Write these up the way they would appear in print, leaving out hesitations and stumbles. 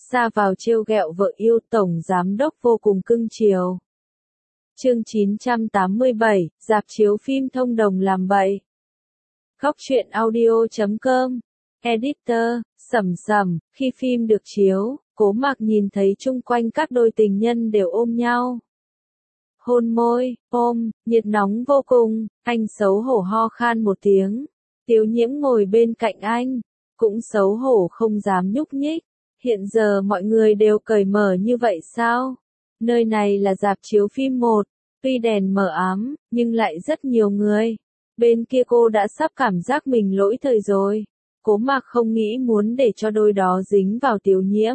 ra vào trêu ghẹo vợ yêu, tổng giám đốc vô cùng cưng chiều. Chương 987, rạp chiếu phim thông đồng làm bậy. Góc truyện audio.com. Editor, Sầm Sầm. Khi phim được chiếu, Cố Mạc nhìn thấy chung quanh các đôi tình nhân đều ôm nhau. Hôn môi, ôm, nhiệt nóng vô cùng. Anh xấu hổ ho khan một tiếng. Tiếu Nhiễm ngồi bên cạnh anh, cũng xấu hổ không dám nhúc nhích. Hiện giờ mọi người đều cởi mở như vậy sao? Nơi này là rạp chiếu phim một, tuy đèn mờ ám, nhưng lại rất nhiều người. Bên kia cô đã sắp cảm giác mình lỗi thời rồi. Cố Mạc không nghĩ muốn để cho đôi đó dính vào Tiếu Nhiễm.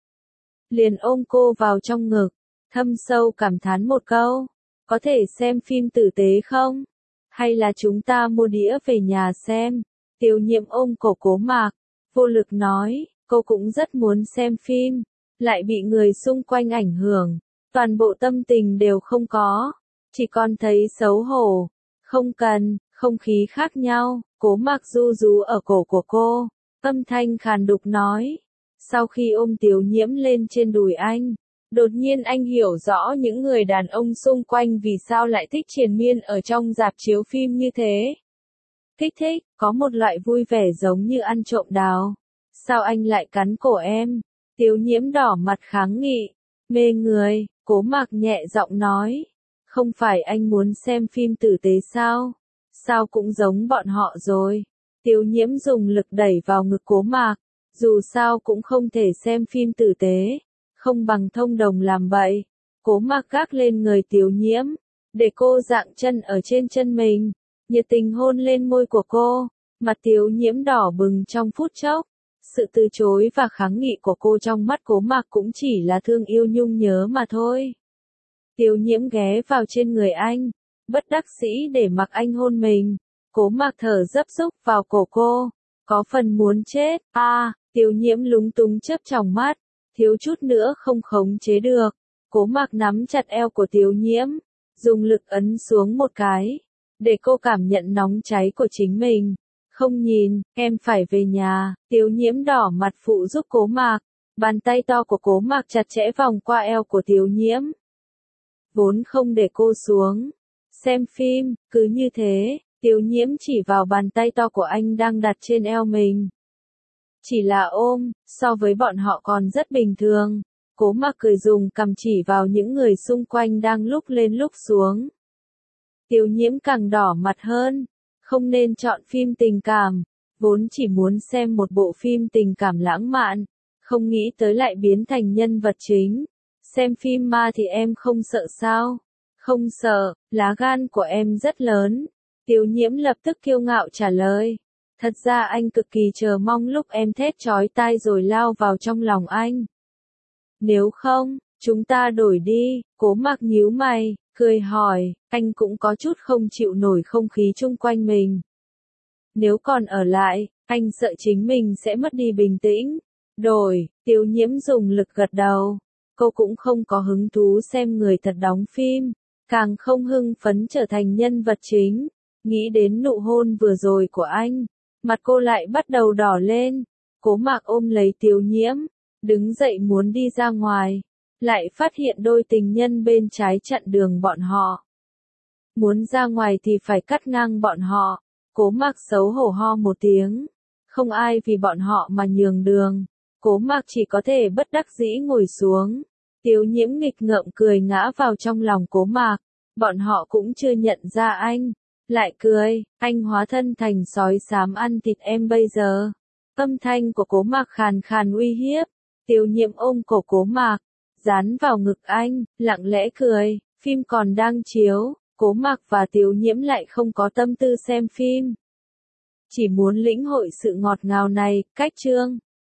Liền ôm cô vào trong ngực, thâm sâu cảm thán một câu. Có thể xem phim tử tế không? Hay là chúng ta mua đĩa về nhà xem? Tiếu Nhiễm ôm cổ Cố Mạc, vô lực nói, cô cũng rất muốn xem phim, lại bị người xung quanh ảnh hưởng. Toàn bộ tâm tình đều không có, chỉ còn thấy xấu hổ. Không cần, không khí khác nhau. Cố Mạc ru rú ở cổ của cô, âm thanh khàn đục nói. Sau khi ôm Tiếu Nhiễm lên trên đùi anh, đột nhiên anh hiểu rõ những người đàn ông xung quanh vì sao lại thích triền miên ở trong rạp chiếu phim như thế. Thích, có một loại vui vẻ giống như ăn trộm đào. Sao anh lại cắn cổ em? Tiếu Nhiễm đỏ mặt kháng nghị. Mê người, Cố Mạc nhẹ giọng nói. Không phải anh muốn xem phim tử tế sao? Sao cũng giống bọn họ rồi. Tiếu Nhiễm dùng lực đẩy vào ngực Cố Mạc. Dù sao cũng không thể xem phim tử tế, không bằng thông đồng làm bậy. Cố Mạc gác lên người Tiếu Nhiễm, để cô dạng chân ở trên chân mình, nhiệt tình hôn lên môi của cô. Mặt Tiếu Nhiễm đỏ bừng trong phút chốc. Sự từ chối và kháng nghị của cô trong mắt Cố Mạc cũng chỉ là thương yêu nhung nhớ mà thôi. Tiếu Nhiễm ghé vào trên người anh, bất đắc dĩ để mặc anh hôn mình. Cố Mạc thở dấp xúc vào cổ cô, có phần muốn chết. Tiếu Nhiễm lúng túng chớp tròng mắt, thiếu chút nữa không khống chế được. Cố Mạc nắm chặt eo của Tiếu Nhiễm, dùng lực ấn xuống một cái, để cô cảm nhận nóng cháy của chính mình. Không nhìn, em phải về nhà. Tiếu Nhiễm đỏ mặt phụ giúp Cố Mạc, bàn tay to của Cố Mạc chặt chẽ vòng qua eo của Tiếu Nhiễm. Vốn không để cô xuống xem phim, cứ như thế, Tiếu Nhiễm chỉ vào bàn tay to của anh đang đặt trên eo mình. Chỉ là ôm, so với bọn họ còn rất bình thường. Cố Mạc cười dùng cằm chỉ vào những người xung quanh đang lúc lên lúc xuống. Tiếu Nhiễm càng đỏ mặt hơn. Không nên chọn phim tình cảm, vốn chỉ muốn xem một bộ phim tình cảm lãng mạn, không nghĩ tới lại biến thành nhân vật chính. Xem phim ma thì em không sợ sao? Không sợ, lá gan của em rất lớn. Tiếu Nhiễm lập tức kiêu ngạo trả lời. Thật ra anh cực kỳ chờ mong lúc em thét chói tai rồi lao vào trong lòng anh. Nếu không, chúng ta đổi đi. Cố Mạc nhíu mày, cười hỏi, anh cũng có chút không chịu nổi không khí chung quanh mình. Nếu còn ở lại, anh sợ chính mình sẽ mất đi bình tĩnh. Đổi, Tiếu Nhiễm dùng lực gật đầu. Cô cũng không có hứng thú xem người thật đóng phim, càng không hưng phấn trở thành nhân vật chính. Nghĩ đến nụ hôn vừa rồi của anh, mặt cô lại bắt đầu đỏ lên. Cố Mạc ôm lấy Tiếu Nhiễm, đứng dậy muốn đi ra ngoài, lại phát hiện đôi tình nhân bên trái chặn đường bọn họ. Muốn ra ngoài thì phải cắt ngang bọn họ. Cố Mạc xấu hổ ho một tiếng. Không ai vì bọn họ mà nhường đường. Cố Mạc chỉ có thể bất đắc dĩ ngồi xuống. Tiếu Nhiễm nghịch ngợm cười ngã vào trong lòng Cố Mạc. Bọn họ cũng chưa nhận ra anh. Lại cười, anh hóa thân thành sói xám ăn thịt em bây giờ. Âm thanh của Cố Mạc khàn khàn uy hiếp. Tiếu Nhiễm ôm cổ Cố Mạc, dán vào ngực anh, lặng lẽ cười. Phim còn đang chiếu, Cố Mạc và Tiếu Nhiễm lại không có tâm tư xem phim. Chỉ muốn lĩnh hội sự ngọt ngào này. Cách chương